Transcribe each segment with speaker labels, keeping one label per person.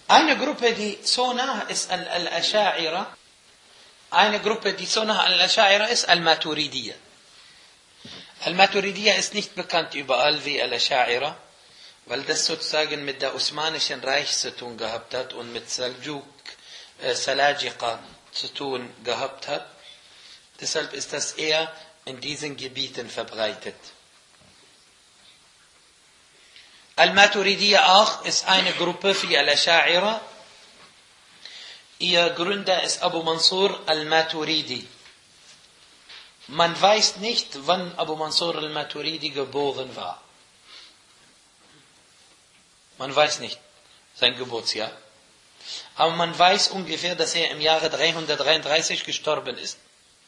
Speaker 1: Eine Gruppe, die so nah ist an Al-Asha'ira, eine Gruppe, die so nah an Al-Asha'ira ist, Al-Maturidiyya. Al-Maturidiyya ist nicht bekannt überall wie Al-Asha'ira, weil das sozusagen mit der Osmanischen Reich zu tun gehabt hat und mit Salajiqa zu tun gehabt hat. Deshalb ist das eher in diesen Gebieten verbreitet. Al-Maturidiyya auch ist eine Gruppe für Al-Asha'ira. Ihr Gründer ist Abu Mansur al-Maturidi. Man weiß nicht, wann Abu Mansur al-Maturidi geboren war. Man weiß nicht sein Geburtsjahr. Aber man weiß ungefähr, dass er im Jahre 333 gestorben ist.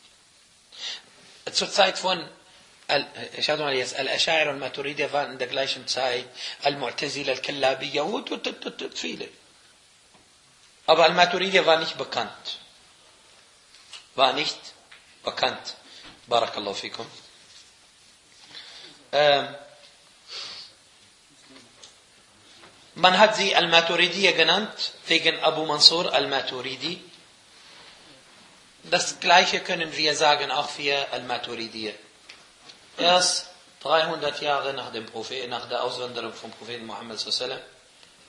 Speaker 1: Zur Zeit von Al-Asha'ira und Maturidiyya waren in der gleichen Zeit, Al-Mu'tazila, Al-Kallabiyya und viele. Aber Al-Maturidiyya war nicht bekannt. War nicht bekannt. Barakallahu fikum. Man hat sie Al-Maturidiyya genannt, wegen Abu Mansur al-Maturidi. Das Gleiche können wir sagen auch für Al-Maturidiyya. Erst 300 Jahre nach dem Prophet, nach der Auswanderung vom Propheten Muhammad sallallahu alaihi wasallam.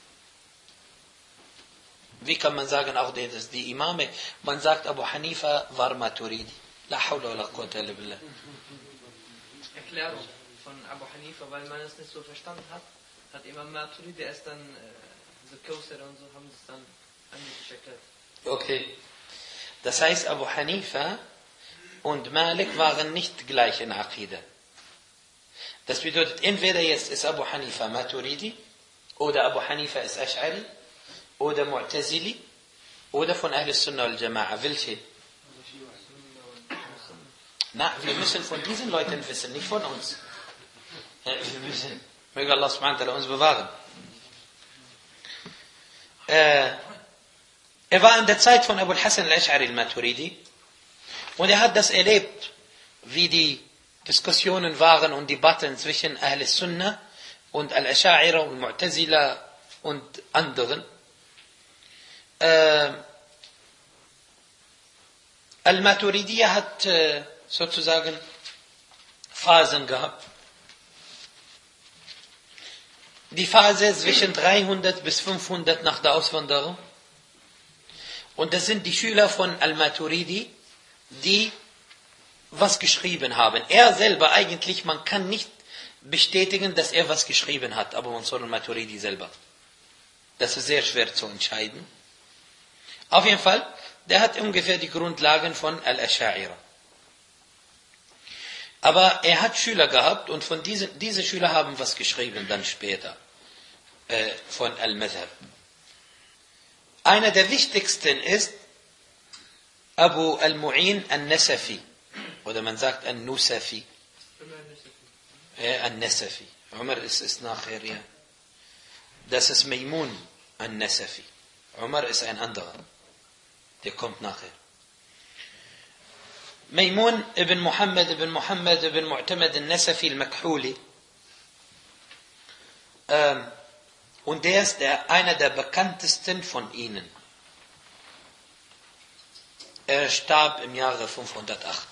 Speaker 1: Wie kann man sagen, auch die Imame, man sagt, Abu Hanifa war Maturidi. La hawla wa la quwwata illa billah.
Speaker 2: Erklärung von Abu Hanifa, weil man es nicht so verstanden hat, hat Imam Maturidi erst dann, so Kausar und so, haben sie es dann angeblich erklärt.
Speaker 1: Okay. Das heißt, Abu Hanifa und Malik waren nicht gleich in Aqidah. Das bedeutet, entweder jetzt ist Abu Hanifa Maturidi, oder Abu Hanifa ist Ash'ari, oder Mu'tazili, oder von Ahl Sunnah wal Jama'a. Welche? Na, wir müssen von diesen Leuten wissen, nicht von uns. Wir müssen. Möge Allah subhanahu wa ta'ala uns bewahren. Er war in der Zeit von Abu al-Hasan al-Ash'ari al-Maturidi und er hat das erlebt, wie die Diskussionen waren und Debatten zwischen Ahl Sunnah und Al-Asha'ira und Mu'tazila und anderen. Al-Maturidiyya hat sozusagen Phasen gehabt. Die Phase zwischen 300 bis 500 nach der Auswanderung. Und das sind die Schüler von Al-Maturidi, die was geschrieben haben. Er selber eigentlich, man kann nicht bestätigen, dass er was geschrieben hat, Abu Mansur al-Maturidi selber. Das ist sehr schwer zu entscheiden. Auf jeden Fall, der hat ungefähr die Grundlagen von Al-Asha'ira. Aber er hat Schüler gehabt und von diese Schüler haben was geschrieben dann später von Al-Madhhab. Einer der wichtigsten ist Abu al-Mu'in al-Nasafi. Oder man sagt al-Nusafi. Al-Nasafi. Umar ist nachher, ja. Das ist Maimun al-Nasafi. Umar ist ein anderer. Der kommt nachher. Maimun ibn Muhammad ibn Mu'tamad al-Nasafi al-Makhuli. Und der ist einer der bekanntesten von ihnen. Er starb im Jahre 508.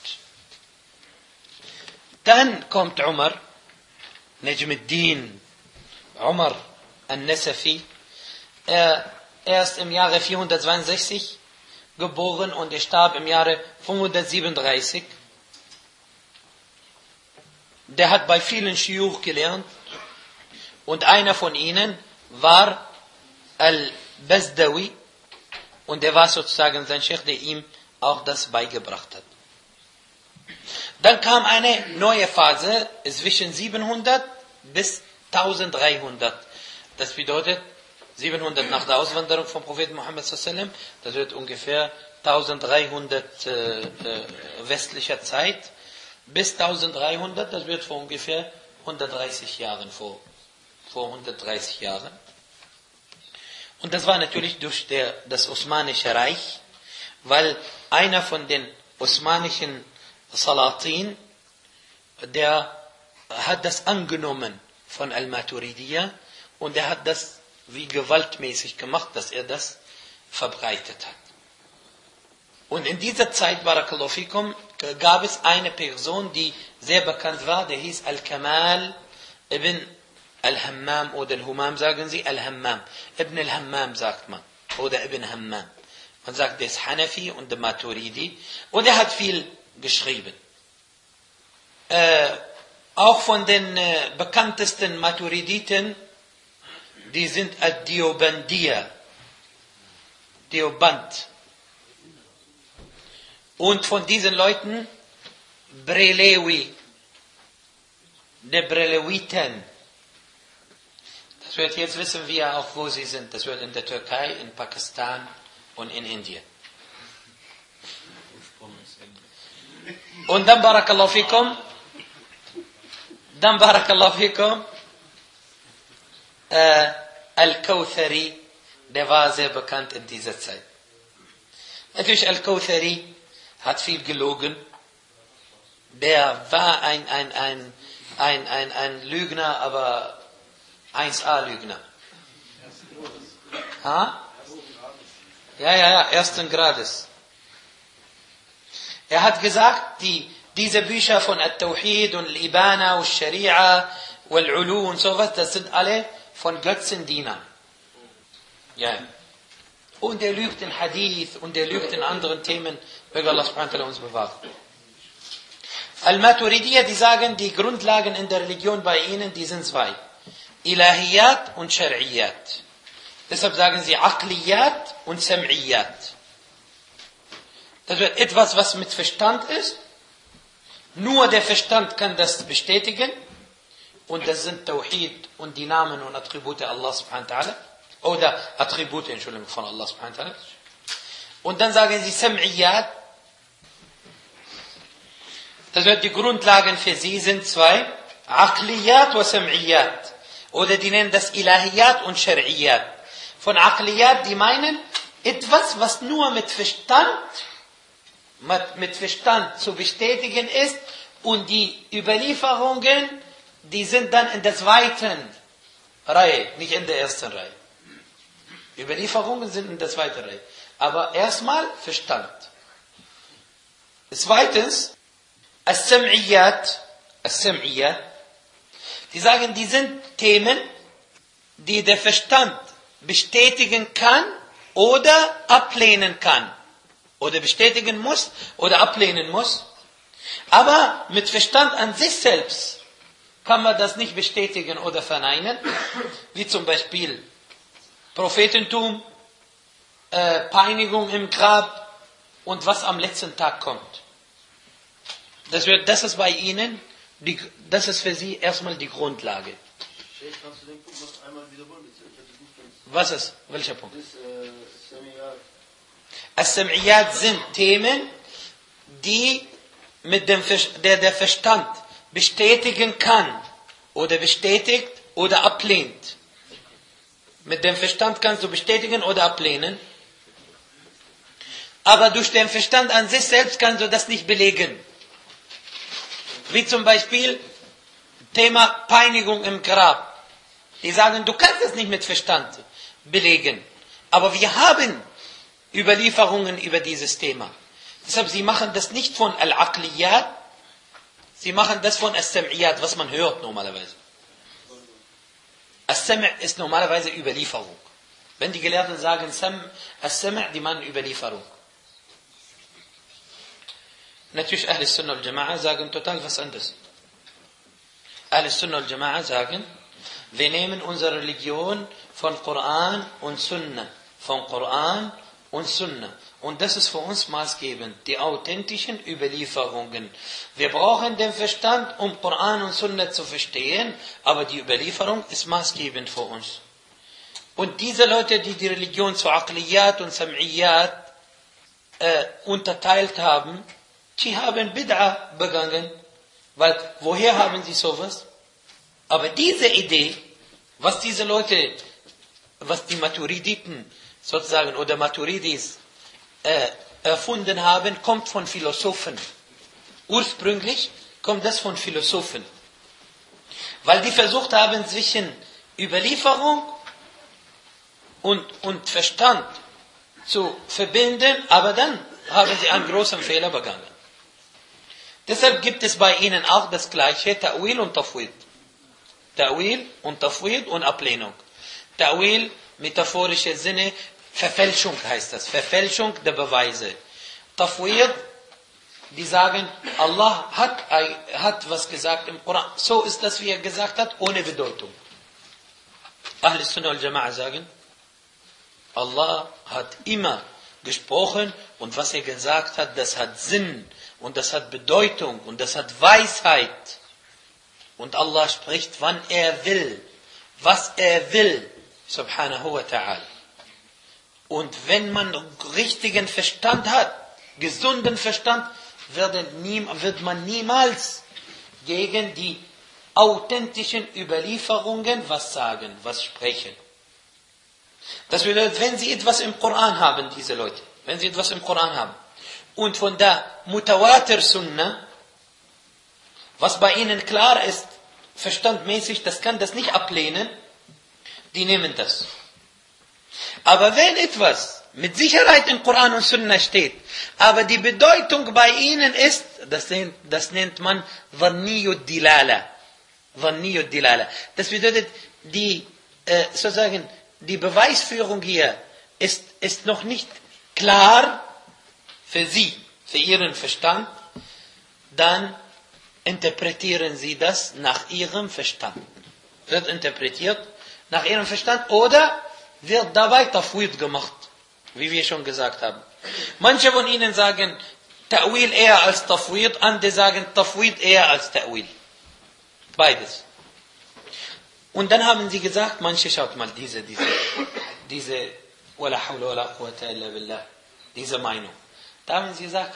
Speaker 1: Dann kommt Umar, Najmuddin Umar al-Nasafi. Er ist im Jahre 462 geboren und er starb im Jahre 537. Der hat bei vielen Shiuch gelernt und einer von ihnen war Al-Bazdawi und er war sozusagen sein Sheikh, der ihm auch das beigebracht hat. Dann kam eine neue Phase zwischen 700 bis 1300. Das bedeutet 700 nach der Auswanderung vom Propheten Muhammad sallallahu alaihi wasallam, das wird ungefähr 1300 westlicher Zeit, bis 1300, das wird vor ungefähr 130 Jahren, vor 130 Jahren. Und das war natürlich durch das Osmanische Reich, weil einer von den osmanischen Salatin, der hat das angenommen von Al-Maturidiyya und er hat das wie gewaltmäßig gemacht, dass er das verbreitet hat. Und in dieser Zeit, Barakallahu fikum, gab es eine Person, die sehr bekannt war, der hieß Al-Kamal ibn Al-Hammam oder Al-Humam, sagen sie, Al-Hammam. Ibn Al-Hammam sagt man, oder Ibn Hammam. Man sagt, der ist Hanafi und der Maturidi. Und er hat viel geschrieben. Auch von den bekanntesten Maturiditen, die sind Ad-Diobandiya, Dioband. Und von diesen Leuten Brelewi, der Brelewiten. Das wird jetzt wissen wir auch, wo sie sind. Das wird in der Türkei, in Pakistan und in Indien. Und dann Barakallahu fikum, Al-Kawthari, der war sehr bekannt in dieser Zeit. Natürlich Al-Kawthari hat viel gelogen. Der war ein Lügner, aber 1A-Lügner. Ha? Ja, ersten Grades. Er hat gesagt, diese Bücher von At-Tawhid und Al-Ibana und Sharia und Al-Ulu und sowas, das sind alle von Götzendienern. Ja. Und er lügt in Hadith und er lügt in anderen Themen, möge Allah subhanahu wa ta'ala uns bewahren. Al-Maturidiyya, die sagen, die Grundlagen in der Religion bei ihnen, die sind zwei. Ilahiyat und Shar'iyat. Deshalb sagen sie Aqliyat und Sam'iyat. Das wird etwas, was mit Verstand ist. Nur der Verstand kann das bestätigen. Und das sind Tawhid und die Namen und Attribute Allah subhanahu wa ta'ala. Oder Attribute, Entschuldigung, von Allah subhanahu wa ta'ala. Und dann sagen sie Sam'iyat. Das wird die Grundlagen für sie sind zwei. Aqliyat und Sam'iyat. Oder die nennen das Ilahiyat und Shar'iyat. Von Aqliyat, die meinen etwas, was nur mit Verstand zu bestätigen ist. Und die Überlieferungen, die sind dann in der zweiten Reihe, nicht in der ersten Reihe. Überlieferungen sind in der zweiten Reihe. Aber erstmal Verstand. Zweitens, As-Sam'iyat, die sagen, die sind Themen, die der Verstand bestätigen kann oder ablehnen kann. Oder bestätigen muss oder ablehnen muss. Aber mit Verstand an sich selbst kann man das nicht bestätigen oder verneinen. Wie zum Beispiel Prophetentum, Peinigung im Grab und was am letzten Tag kommt. Das ist bei ihnen, das ist für sie erstmal die Grundlage.
Speaker 3: Kannst du den Punkt noch einmal wiederholen?
Speaker 1: Was ist? Welcher Punkt? As-Sam'iyat sind Themen, die der Verstand bestätigen kann oder bestätigt oder ablehnt. Mit dem Verstand kannst du bestätigen oder ablehnen. Aber durch den Verstand an sich selbst kannst du das nicht belegen. Wie zum Beispiel Thema Peinigung im Grab. Die sagen, du kannst es nicht mit Verstand belegen. Aber wir haben Überlieferungen über dieses Thema. Deshalb, sie machen das nicht von Al-Aqliyat, sie machen das von As-Sam'iyat, was man hört normalerweise. As-Sam' ist normalerweise Überlieferung. Wenn die Gelehrten sagen As-Sam', die meinen Überlieferung. Natürlich Ahl Sunnah wal Jama'a sagen total was anderes. Ahl Sunnah wal Jama'a sagen, wir nehmen unsere Religion von Koran und Sunnah. Von Koran und Sunnah. Und das ist für uns maßgebend, die authentischen Überlieferungen. Wir brauchen den Verstand, um Koran und Sunnah zu verstehen, aber die Überlieferung ist maßgebend für uns. Und diese Leute, die die Religion zu Aqliyat und Sam'iyat unterteilt haben, die haben Bid'a begangen. Weil, woher haben sie sowas? Aber diese Idee, was diese Leute, was die Maturiditen sozusagen oder Maturidis erfunden haben, kommt von Philosophen. Ursprünglich kommt das von Philosophen. Weil die versucht haben, zwischen Überlieferung und Verstand zu verbinden, aber dann haben sie einen großen Fehler begangen. Deshalb gibt es bei ihnen auch das gleiche Ta'wil und Tafwid. Ta'wil und Tafwid und Ablehnung. Ta'wil, metaphorische Sinne, Verfälschung heißt das, Verfälschung der Beweise. Tafwid, die sagen, Allah hat was gesagt im Koran, so ist das, wie er gesagt hat, ohne Bedeutung. Ahl Sunnah wal Jama'a sagen, Allah hat immer gesprochen und was er gesagt hat, das hat Sinn und das hat Bedeutung und das hat Weisheit. Und Allah spricht, wann er will, was er will, subhanahu wa ta'ala. Und wenn man richtigen Verstand hat, gesunden Verstand, wird man niemals gegen die authentischen Überlieferungen was sagen, was sprechen. Das bedeutet, wenn sie etwas im Koran haben, diese Leute, wenn sie etwas im Koran haben, und von der Mutawatir Sunnah, was bei ihnen klar ist, verstandmäßig, das kann das nicht ablehnen, die nehmen das. Aber wenn etwas mit Sicherheit im Koran und Sunnah steht, aber die Bedeutung bei ihnen ist, das nennt man Dhanniyud Dilala. Dhanniyud Dilala. Das bedeutet, sozusagen, die Beweisführung hier ist noch nicht klar für sie, für ihren Verstand, dann interpretieren sie das nach ihrem Verstand. Wird interpretiert nach ihrem Verstand oder wird dabei Tafwid gemacht, wie wir schon gesagt haben. Manche von ihnen sagen Ta'wil eher als Tafwid, andere sagen Tafwid eher als Ta'wil. Beides. Und dann haben sie gesagt, manche, schaut mal, diese wala hawla wala quwwata illa billah, diese Meinung. Da haben sie gesagt,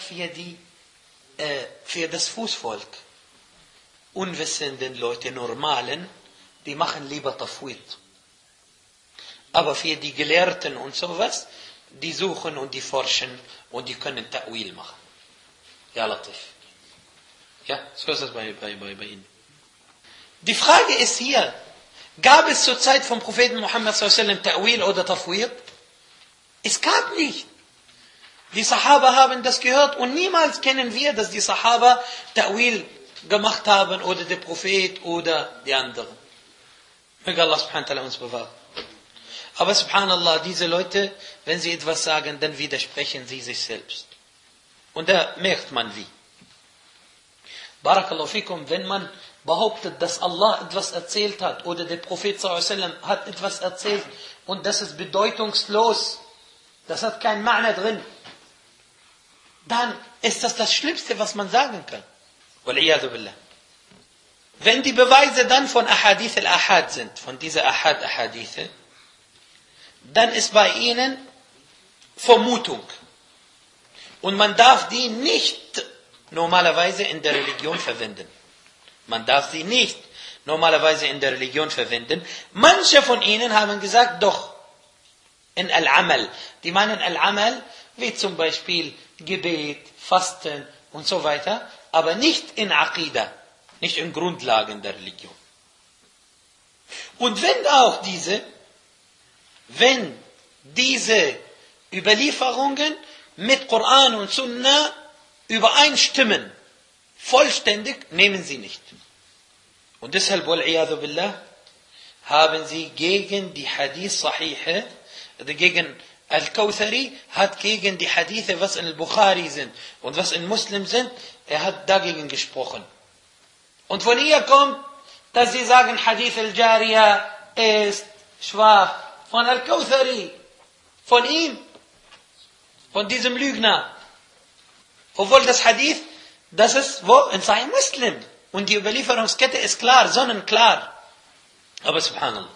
Speaker 1: für das Fußvolk, unwissenden Leute, normalen, die machen lieber Tafwid. Aber für die Gelehrten und sowas, die suchen und die forschen und die können Ta'wil machen. Ja, Latif. Ja, so ist das bei ihnen. Die Frage ist hier, gab es zur Zeit vom Propheten Muhammad s.a.w. Ta'wil oder Tafwid? Es gab nicht. Die Sahaba haben das gehört und niemals kennen wir, dass die Sahaba Ta'wil gemacht haben oder der Prophet oder die anderen. Möge Allah subhanahu wa ta'ala uns bewahren. Aber subhanallah, diese Leute, wenn sie etwas sagen, dann widersprechen sie sich selbst. Und da merkt man wie. Barakallahu fikum, wenn man behauptet, dass Allah etwas erzählt hat oder der Prophet s.a.w. hat etwas erzählt und das ist bedeutungslos, das hat kein Ma'na drin, dann ist das Schlimmste, was man sagen kann. Wal'iyadu billah. Wenn die Beweise dann von Ahadith al-Ahad sind, von dieser Ahadithe, dann ist bei ihnen Vermutung. Und man darf die nicht normalerweise in der Religion verwenden. Man darf sie nicht normalerweise in der Religion verwenden. Manche von ihnen haben gesagt, doch, in Al-Amal. Die meinen Al-Amal, wie zum Beispiel Gebet, Fasten und so weiter, aber nicht in Aqidah, nicht in Grundlagen der Religion. Und wenn diese Überlieferungen mit Koran und Sunnah übereinstimmen, vollständig, nehmen sie nicht. Und deshalb, wal'iyadu billah, haben sie gegen die Hadith Sahihe, gegen Al-Kawthari, hat gegen die Hadithe, was in Al-Bukhari sind und was in Muslim sind, er hat dagegen gesprochen. Und von ihr kommt, dass sie sagen, Hadith al-Jariya ist schwach. Von Al-Kawthari, von ihm, von diesem Lügner. Obwohl das Hadith, das ist wo? In Sahih Muslim. Und die Überlieferungskette ist klar, sonnenklar. Aber subhanallah.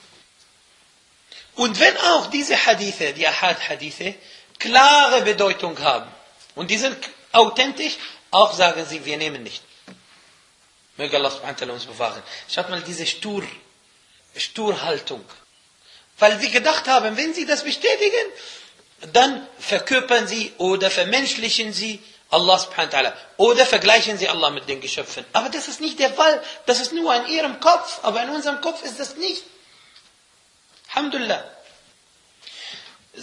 Speaker 1: Und wenn auch diese Hadithe, die Ahad-Hadithe, klare Bedeutung haben, und die sind authentisch, auch sagen sie, wir nehmen nicht. Möge Allah subhanahu wa ta'ala uns bewahren. Schaut mal diese Sturhaltung. Weil sie gedacht haben, wenn sie das bestätigen, dann verkörpern sie oder vermenschlichen sie Allah subhanahu wa ta'ala. Oder vergleichen sie Allah mit den Geschöpfen. Aber das ist nicht der Fall. Das ist nur in ihrem Kopf. Aber in unserem Kopf ist das nicht. Alhamdulillah.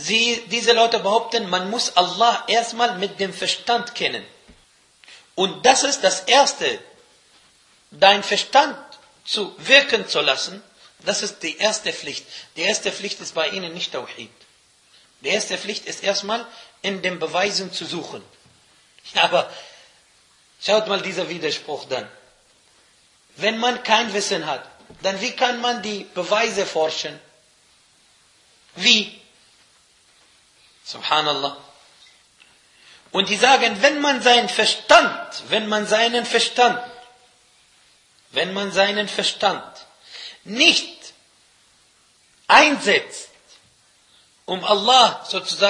Speaker 1: Diese Leute behaupten, man muss Allah erstmal mit dem Verstand kennen. Und das ist das Erste. Dein Verstand zu wirken zu lassen, das ist die erste Pflicht. Die erste Pflicht ist bei ihnen nicht Tawhid. Die erste Pflicht ist erstmal in den Beweisen zu suchen. Ja, aber schaut mal dieser Widerspruch dann. Wenn man kein Wissen hat, dann wie kann man die Beweise forschen? Wie? Subhanallah. Und die sagen, wenn man seinen Verstand nicht einsetzt, um Allah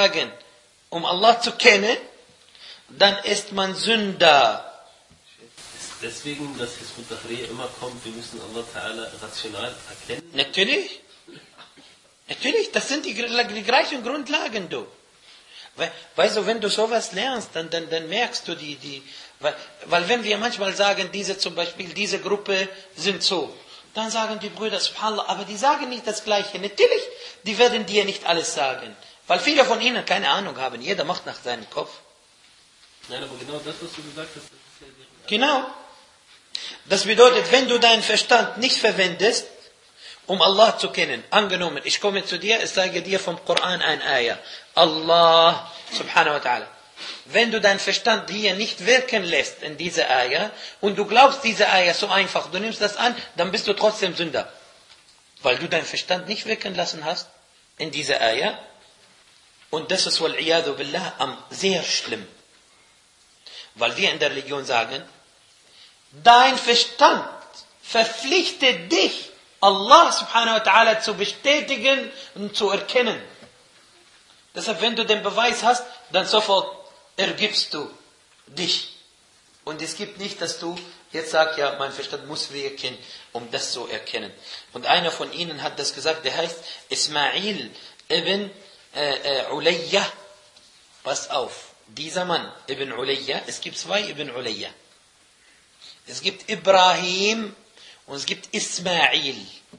Speaker 1: zu kennen, dann ist man Sünder.
Speaker 4: Deswegen, dass Hizb ut-Tahrir immer kommt, wir müssen Allah Ta'ala rational erkennen.
Speaker 1: Natürlich, das sind die gleichen Grundlagen, du. Weißt du, wenn du sowas lernst, dann merkst du weil wenn wir manchmal sagen, diese Gruppe sind so, dann sagen die Brüder, subhanallah, aber die sagen nicht das Gleiche. Natürlich, die werden dir nicht alles sagen, weil viele von ihnen keine Ahnung haben. Jeder macht nach seinem Kopf.
Speaker 4: Nein, aber genau das, was du gesagt hast, das ist ja deren...
Speaker 1: Genau. Das bedeutet, wenn du deinen Verstand nicht verwendest, um Allah zu kennen. Angenommen, ich komme zu dir, ich sage dir vom Koran ein Ayah. Allah subhanahu wa ta'ala. Wenn du deinen Verstand hier nicht wirken lässt in diese Ayah und du glaubst diese Ayah so einfach, du nimmst das an, dann bist du trotzdem Sünder. Weil du deinen Verstand nicht wirken lassen hast in diese Ayah. Und das ist wal-iyadu billah sehr schlimm. Weil wir in der Religion sagen, dein Verstand verpflichtet dich, Allah subhanahu wa ta'ala zu bestätigen und zu erkennen. Deshalb, wenn du den Beweis hast, dann sofort ergibst du dich. Und es gibt nicht, dass du jetzt sagst, ja, mein Verstand muss wirken, um das zu erkennen. Und einer von ihnen hat das gesagt, der heißt Ismail ibn Ulayya. Pass auf, dieser Mann, Ibn Ulayya, es gibt zwei Ibn Ulayya. Es gibt Ibrahim und es gibt Ismail.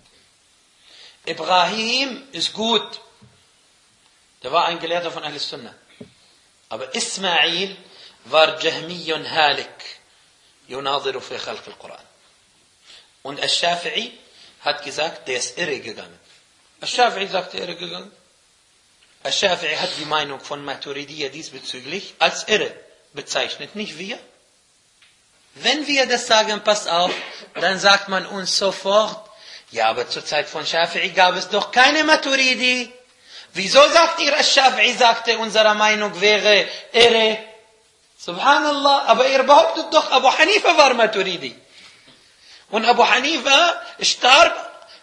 Speaker 1: Ibrahim ist gut. Der war ein Gelehrter von Ahl Sunnah. Aber Ismail war Jahmiyun Halik. Yunadiru fi khalq al-Quran. Und Al-Shafi'i hat gesagt, der ist irre gegangen. Al-Shafi'i sagte, irre gegangen. Al-Shafi'i hat die Meinung von Maturidiyya diesbezüglich als irre bezeichnet, nicht wir. Wenn wir das sagen, pass auf, dann sagt man uns sofort, ja, aber zur Zeit von Shafi'i gab es doch keine Maturidi. Wieso sagt ihr, Al-Shafi'i sagte, unsere Meinung wäre irre? Subhanallah, aber ihr behauptet doch, Abu Hanifa war Maturidi. Und Abu Hanifa starb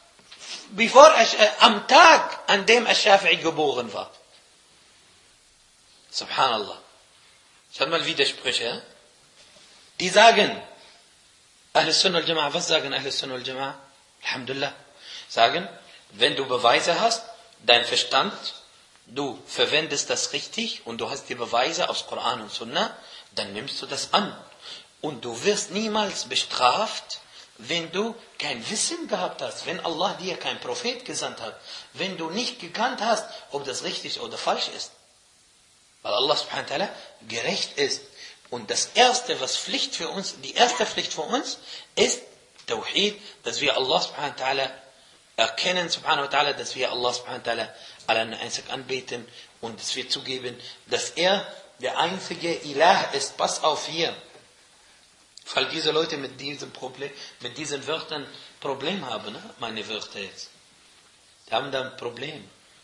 Speaker 1: am Tag, an dem Al-Shafi'i geboren war. Subhanallah. Schaut mal Widersprüche, ja? Die sagen, Ahl Sunnah al-Jama'a, was sagen Ahl Sunnah al-Jama'a? Alhamdulillah. Sagen, wenn du Beweise hast, dein Verstand, du verwendest das richtig und du hast die Beweise aus Koran und Sunnah, dann nimmst du das an. Und du wirst niemals bestraft, wenn du kein Wissen gehabt hast, wenn Allah dir kein Prophet gesandt hat, wenn du nicht gekannt hast, ob das richtig oder falsch ist. Weil Allah subhanahu wa ta'ala gerecht ist. Und die erste Pflicht für uns ist Tawhid, dass wir Allah subhanahu wa ta'ala erkennen, subhanahu wa ta'ala, dass wir Allah subhanahu wa ta'ala allein einzig anbeten und dass wir zugeben, dass er der einzige Ilah ist. Pass auf hier. Weil diese Leute mit diesen Wörtern Problem haben, ne? Meine Wörter jetzt. Die haben da ein Problem.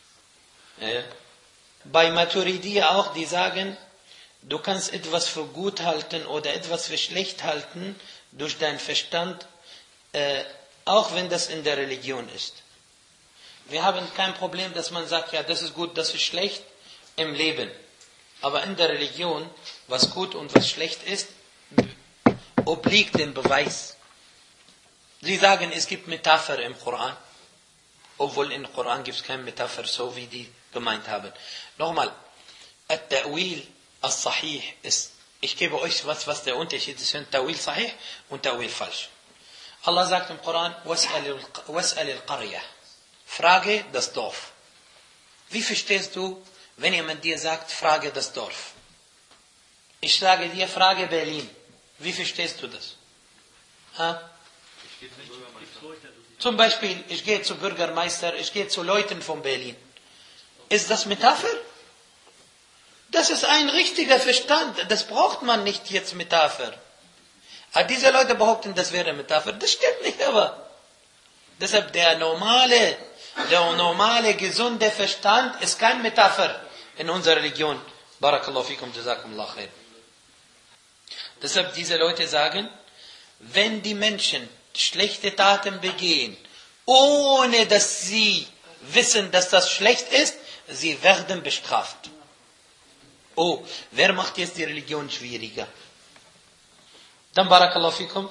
Speaker 1: Bei Maturidiyya auch, die sagen, du kannst etwas für gut halten oder etwas für schlecht halten durch deinen Verstand, auch wenn das in der Religion ist. Wir haben kein Problem, dass man sagt, ja, das ist gut, das ist schlecht im Leben. Aber in der Religion, was gut und was schlecht ist, obliegt dem Beweis. Sie sagen, es gibt Metapher im Koran, obwohl im Koran gibt es keine Metapher, so wie die gemeint haben. Nochmal, At-Ta'wil As-Sahih ist, ich gebe euch was der Unterschied ist zwischen Ta'wil Sahih und Ta'wil falsch. Allah sagt im Koran, Was'al al-Qarya. Frage das Dorf. Wie verstehst du Wenn jemand dir sagt, frage das Dorf. Ich sage dir, frage Berlin. Wie verstehst du das? Ha? Zum Beispiel, ich gehe zu Bürgermeister, ich gehe zu Leuten von Berlin. Ist das Metapher? Das ist ein richtiger Verstand. Das braucht man nicht jetzt Metapher. Aber diese Leute behaupten, das wäre Metapher. Das stimmt nicht, aber. Deshalb der normale, gesunde Verstand ist kein Metapher in unserer Religion. Barakallahu fikum, jazakumullah khair. Deshalb diese Leute sagen, wenn die Menschen schlechte Taten begehen, ohne dass sie wissen, dass das schlecht ist, sie werden bestraft. Oh, wer macht jetzt die Religion schwieriger? Dann Barakallahu fikum,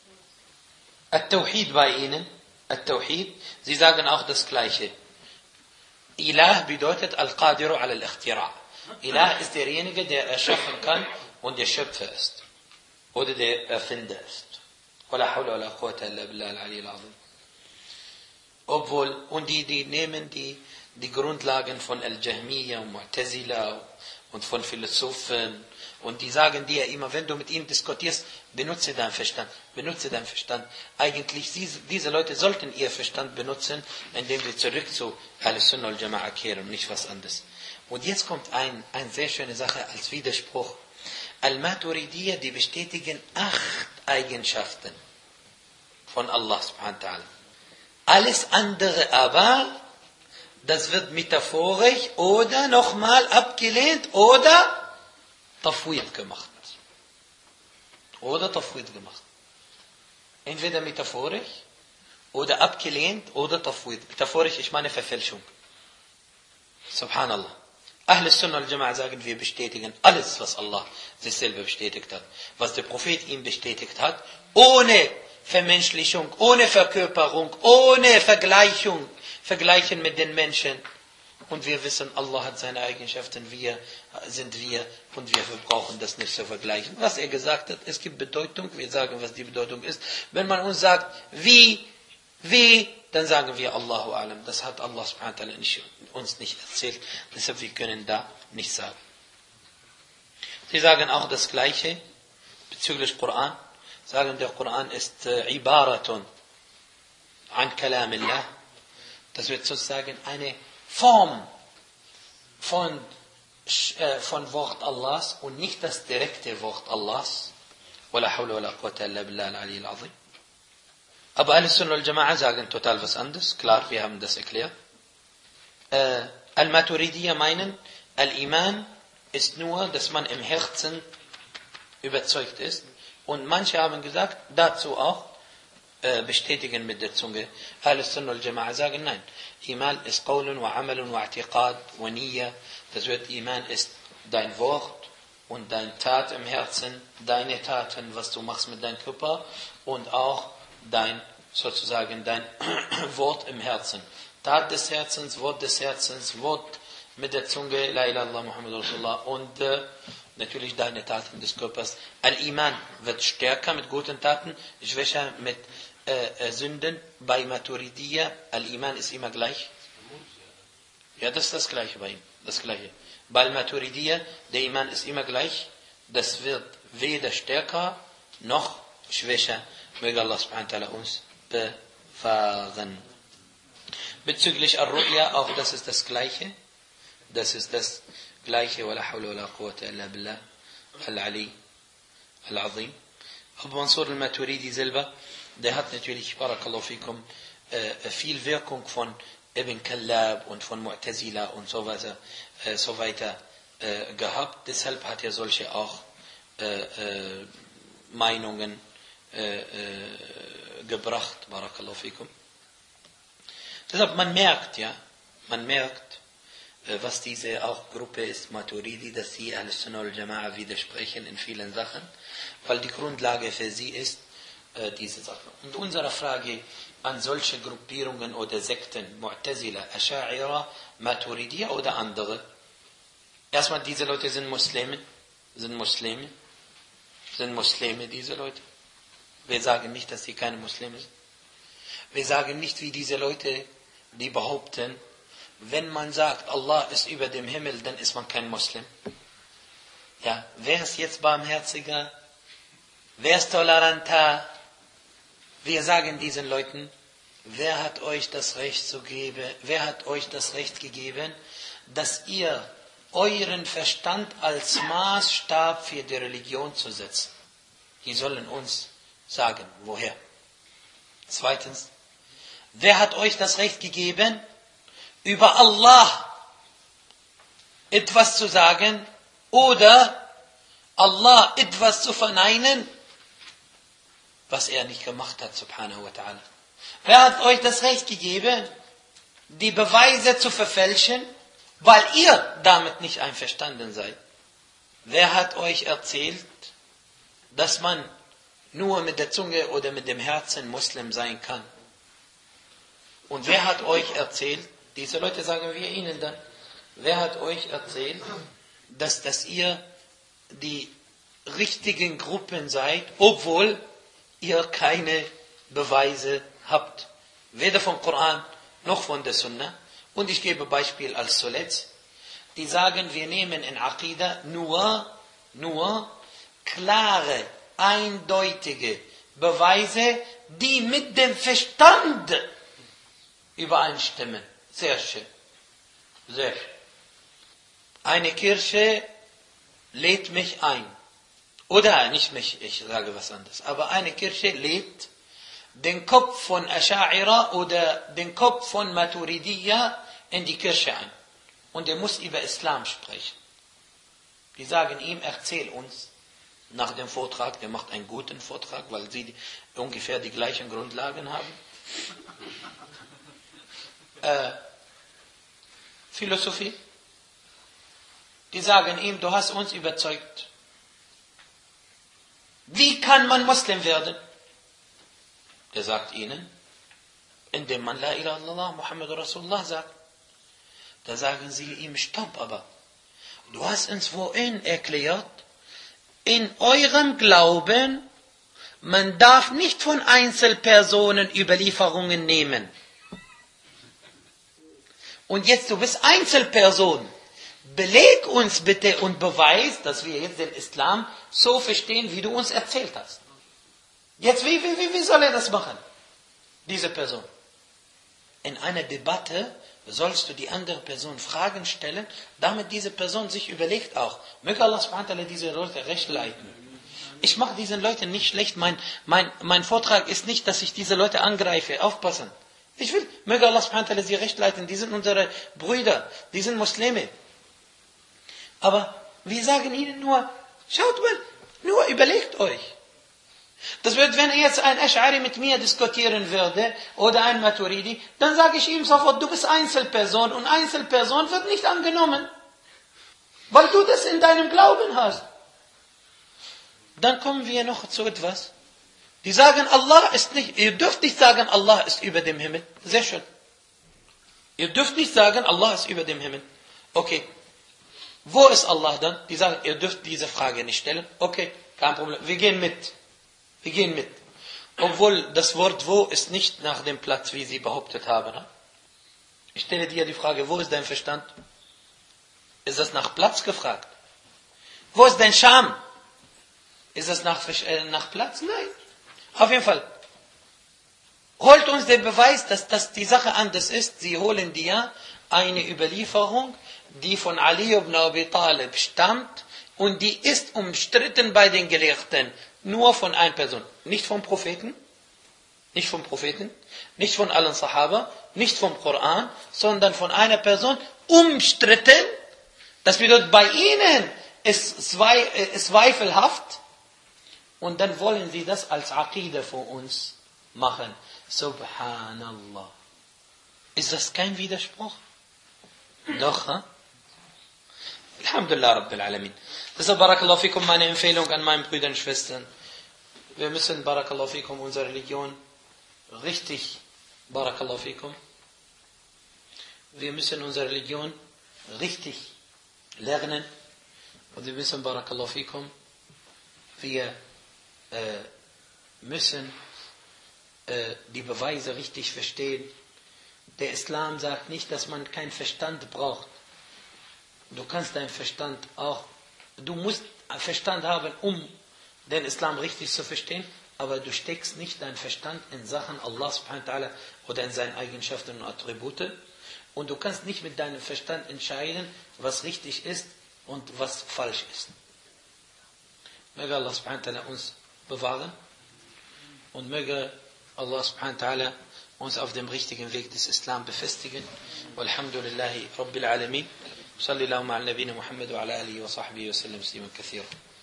Speaker 1: At-Tawhid bei ihnen, At-Tawhid, sie sagen auch das Gleiche. Ilah bedeutet Al-Qadiru al-Ikhtira'. Ilah ist derjenige, der erschaffen kann und der Schöpfer ist. Oder der Erfinder ist. Wala hawla wala quwwata illa billah al-ali al-azim. Obwohl, und die nehmen die Grundlagen von Al-Jahmiyya und Mu'tazila und von Philosophen und die sagen dir immer, wenn du mit ihnen diskutierst, benutze deinen Verstand. Benutze deinen Verstand. Eigentlich, diese Leute sollten ihr Verstand benutzen, indem sie zurück zu Ahl-Sunnah al-Jama'a kehren und nicht was anderes. Und jetzt kommt eine sehr schöne Sache als Widerspruch. Al-Maturidiyya, die bestätigen 8 Eigenschaften von Allah subhanahu wa ta'ala. Alles andere aber, das wird metaphorisch oder nochmal abgelehnt oder Tafwid gemacht. Oder Tafwid gemacht. Entweder metaphorisch oder abgelehnt oder Tafwid. Metaphorisch, ich meine Verfälschung. Subhanallah. Ahl-Sunnah al-Jama'a sagen, wir bestätigen alles, was Allah sich selber bestätigt hat. Was der Prophet ihm bestätigt hat, ohne Vermenschlichung, ohne Verkörperung, ohne Vergleichen mit den Menschen. Und wir wissen, Allah hat seine Eigenschaften, wir sind wir und wir brauchen das nicht zu vergleichen. Was er gesagt hat, es gibt Bedeutung, wir sagen, was die Bedeutung ist. Wenn man uns sagt, wie, dann sagen wir Allahu Alam. Das hat Allah subhanahu wa ta'ala uns nicht erzählt, deshalb wir können da nichts sagen. Sie sagen auch das Gleiche bezüglich Koran. Sagen, der Koran ist Ibaratun an Kalamillah. Das wird sozusagen eine Form von Wort Allahs und nicht das direkte Wort Allahs. Wala hawla wala quwwata illa billah al-ali al-azim. Aber Ahl-Sunnah al-Jama'a sagen total was anderes. Klar, wir haben das erklärt. Al-Maturidiyya meinen, Al-Iman ist nur, dass man im Herzen überzeugt ist. Und manche haben gesagt, dazu auch bestätigen mit der Zunge. Ahl-Sunnah al-Jama'a sagen, nein. Iman ist Qawlun wa Amalun wa I'tiqad wa Niyya. Das wird, Iman ist dein Wort und dein Tat im Herzen, deine Taten, was du machst mit deinem Körper und auch dein Wort im Herzen. Tat des Herzens, Wort des Herzens, Wort mit der Zunge, La ilaha illallah Muhammadur Rasulullah und natürlich deine Taten des Körpers. Al-Iman wird stärker mit guten Taten, schwächer mit Sünden. Bei Maturidiyya, Al-Iman ist immer gleich. Ja, das ist das Gleiche bei ihm. Das Gleiche. Bei Maturidiyya, der Iman ist immer gleich. Das wird weder stärker noch schwächer. Möge Allah subhanahu wa ta'ala uns bewahren. Bezüglich Ar-Ru'ya, auch das ist das Gleiche. Das ist das Gleiche. Wala hawla wala quwwata illa billah al-Ali al-Azim. Abu Mansur al-Maturidi selber, der hat natürlich, Barakallahu fikum, viel Wirkung von Ibn Kallab und von Mu'tazila und so weiter gehabt. Deshalb hat er solche auch Meinungen gebracht. Barakallahu fikum. Deshalb man merkt, was diese auch Gruppe ist, Maturidi, dass sie Ahl-Sunnah al-Jama'a widersprechen in vielen Sachen, weil die Grundlage für sie ist diese Sache. Und unsere Frage an solche Gruppierungen oder Sekten, Mu'tazila, Asha'ira, Maturidiyya oder andere, erstmal diese Leute sind Muslime, diese Leute. Wir sagen nicht, dass sie keine Muslime sind. Wir sagen nicht, wie diese Leute, die behaupten, wenn man sagt, Allah ist über dem Himmel, dann ist man kein Muslim? Ja, wer ist jetzt barmherziger? Wer ist toleranter? Wir sagen diesen Leuten, wer hat euch das Recht gegeben, dass ihr euren Verstand als Maßstab für die Religion zu setzen? Die sollen uns sagen, woher? Zweitens, wer hat euch das Recht gegeben, über Allah etwas zu sagen oder Allah etwas zu verneinen, was er nicht gemacht hat, subhanahu wa ta'ala? Wer hat euch das Recht gegeben, die Beweise zu verfälschen, weil ihr damit nicht einverstanden seid? Wer hat euch erzählt, dass man nur mit der Zunge oder mit dem Herzen Muslim sein kann? Und wer hat euch erzählt, diese Leute sagen wir ihnen dann, wer hat euch erzählt, dass ihr die richtigen Gruppen seid, obwohl ihr keine Beweise habt, weder vom Koran noch von der Sunna? Und ich gebe Beispiel als zuletzt. Die sagen, wir nehmen in Aqidah nur klare, eindeutige Beweise, die mit dem Verstand übereinstimmen. Sehr schön. Sehr schön. Eine Kirche lädt mich ein. Oder nicht mich, ich sage was anderes. Aber eine Kirche lädt den Kopf von Asha'ira oder den Kopf von Maturidiyya in die Kirche ein. Und er muss über Islam sprechen. Die sagen ihm, erzähl uns nach dem Vortrag, der macht einen guten Vortrag, weil sie ungefähr die gleichen Grundlagen haben. Philosophie. Die sagen ihm, du hast uns überzeugt. Wie kann man Muslim werden? Er sagt ihnen, indem man La ilaha illallah Muhammad Rasulullah sagt. Da sagen sie ihm, stopp aber. Du hast uns wohin erklärt, in eurem Glauben, man darf nicht von Einzelpersonen Überlieferungen nehmen. Und jetzt, du bist Einzelperson. Beleg uns bitte und beweis, dass wir jetzt den Islam so verstehen, wie du uns erzählt hast. Jetzt, wie soll er das machen? Diese Person. In einer Debatte sollst du die andere Person Fragen stellen, damit diese Person sich überlegt auch. Möge Allah subhanahu wa ta'ala diese Leute recht leiten. Ich mache diesen Leuten nicht schlecht. Mein Vortrag ist nicht, dass ich diese Leute angreife. Aufpassen. Ich will, möge Allah subhanahu wa ta'ala sie recht leiten. Die sind unsere Brüder. Die sind Muslime. Aber wir sagen ihnen nur, schaut mal, nur überlegt euch. Das wird, wenn jetzt ein Ash'ari mit mir diskutieren würde, oder ein Maturidi, dann sage ich ihm sofort, du bist Einzelperson, und Einzelperson wird nicht angenommen. Weil du das in deinem Glauben hast. Dann kommen wir noch zu etwas. Die sagen, Allah ist nicht, ihr dürft nicht sagen, Allah ist über dem Himmel. Sehr schön. Ihr dürft nicht sagen, Allah ist über dem Himmel. Okay. Wo ist Allah dann? Die sagen, ihr dürft diese Frage nicht stellen. Okay, kein Problem. Wir gehen mit. Obwohl das Wort wo ist nicht nach dem Platz, wie sie behauptet haben. Ich stelle dir die Frage, wo ist dein Verstand? Ist das nach Platz gefragt? Wo ist dein Scham? Ist das nach Platz? Nein. Auf jeden Fall. Holt uns den Beweis, dass die Sache anders ist. Sie holen dir eine Überlieferung, die von Ali ibn Abi Talib stammt und die ist umstritten bei den Gelehrten. Nur von einer Person. Nicht vom Propheten, nicht von allen Sahaba, nicht vom Koran, sondern von einer Person umstritten. Das bedeutet, bei ihnen ist zweifelhaft. Und dann wollen sie das als Aqidah für uns machen. Subhanallah. Ist das kein Widerspruch? Doch, ha? Alhamdulillah Rabbil Alamin. Deshalb, Barakallahu fikum, meine Empfehlung an meine Brüder und Schwestern. Wir müssen, Barakallahu fikum, unsere Religion richtig, Barakallahu fikum, wir müssen unsere Religion richtig lernen. Und wir müssen, Barakallahu fikum, wir müssen die Beweise richtig verstehen. Der Islam sagt nicht, dass man keinen Verstand braucht. Du kannst deinen Verstand auch, du musst Verstand haben, um den Islam richtig zu verstehen, aber du steckst nicht deinen Verstand in Sachen Allah subhanahu wa ta'ala oder in seinen Eigenschaften und Attribute. Und du kannst nicht mit deinem Verstand entscheiden, was richtig ist und was falsch ist. Möge Allah subhanahu wa ta'ala uns bewahren und möge Allah subhanahu wa ta'ala uns auf dem richtigen Weg des Islam befestigen. Walhamdulillahi Rabbil Alamin. صلى اللهم على نبينا محمد وعلى آله وصحبه وسلم تسليما كثيرا.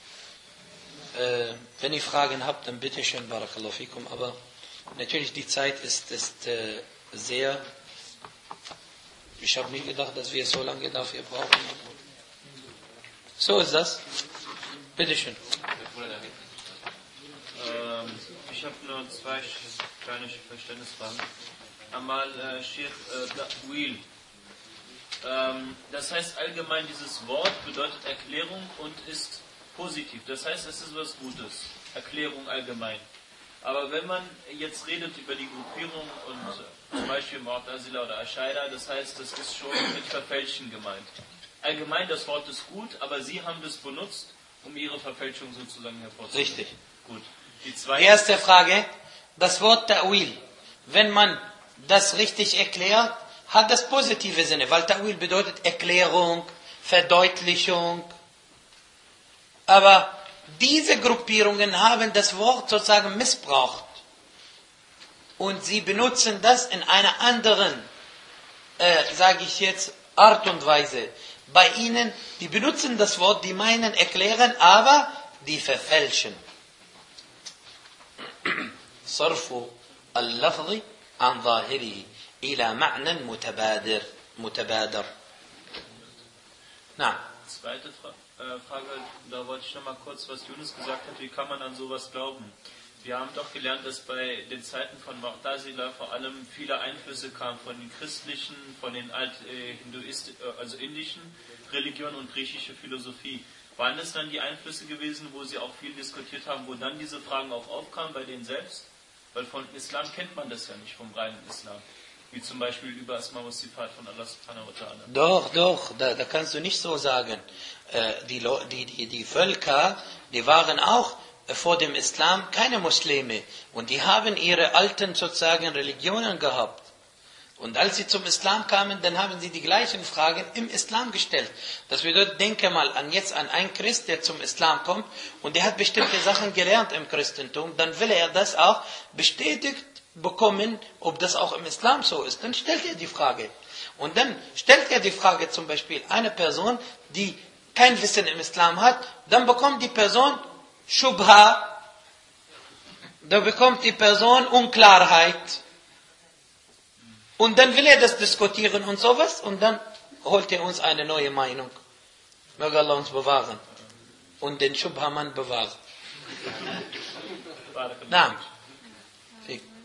Speaker 1: Wenn ihr Fragen habt, dann bitte schön, Barakallahu fikum. Aber natürlich die Zeit ist sehr. Ich habe nicht gedacht, dass wir so lange dafür brauchen. So ist das. Bitte schön.
Speaker 5: Ich habe nur zwei kleine Verständnisfragen. Einmal steht Ta'wil. Das heißt allgemein, dieses Wort bedeutet Erklärung und ist positiv. Das heißt, es ist was Gutes. Erklärung allgemein. Aber wenn man jetzt redet über die Gruppierung und zum Beispiel Mu'tazila oder Aschaira, das heißt, das ist schon mit Verfälschen gemeint. Allgemein, das Wort ist gut, aber sie haben das benutzt, um ihre Verfälschung sozusagen hervorzuheben.
Speaker 1: Richtig.
Speaker 5: Gut.
Speaker 1: Die erste Frage, das Wort Ta'wil. Wenn man das richtig erklärt, hat das positive Sinne, weil Ta'wil bedeutet Erklärung, Verdeutlichung. Aber diese Gruppierungen haben das Wort sozusagen missbraucht. Und sie benutzen das in einer anderen, sage ich jetzt, Art und Weise. Bei ihnen, die benutzen das Wort, die meinen erklären, aber die verfälschen. صرف اللفظ عن ظاهره إلى معنى متبادر. نعم.
Speaker 5: Zweite Frage, da wollte ich noch mal kurz, was Yunus gesagt hat, wie kann man an sowas glauben? Wir haben doch gelernt, dass bei den Zeiten von Mu'tazila vor allem viele Einflüsse kamen von den christlichen, von den also indischen Religionen und griechische Philosophie. Waren das dann die Einflüsse gewesen, wo sie auch viel diskutiert haben, wo dann diese Fragen auch aufkamen bei denen selbst? Weil von Islam kennt man das ja nicht, vom reinen Islam. Wie zum Beispiel über Asma wa Sifat von Allah subhanahu wa ta'ala.
Speaker 1: Doch, da kannst du nicht so sagen. Die Völker, die waren auch vor dem Islam keine Muslime. Und die haben ihre alten sozusagen Religionen gehabt. Und als sie zum Islam kamen, dann haben sie die gleichen Fragen im Islam gestellt. Das bedeutet, denke mal an einen Christ, der zum Islam kommt und der hat bestimmte Sachen gelernt im Christentum, dann will er das auch bestätigt bekommen, ob das auch im Islam so ist. Dann stellt er die Frage. Und dann stellt er die Frage zum Beispiel eine Person, die kein Wissen im Islam hat, dann bekommt die Person Shubha, da bekommt die Person Unklarheit. Und dann will er das diskutieren und sowas und dann holt er uns eine neue Meinung. Möge Allah uns bewahren und den Shubha-Mann bewahren. Naam.
Speaker 6: Ich habe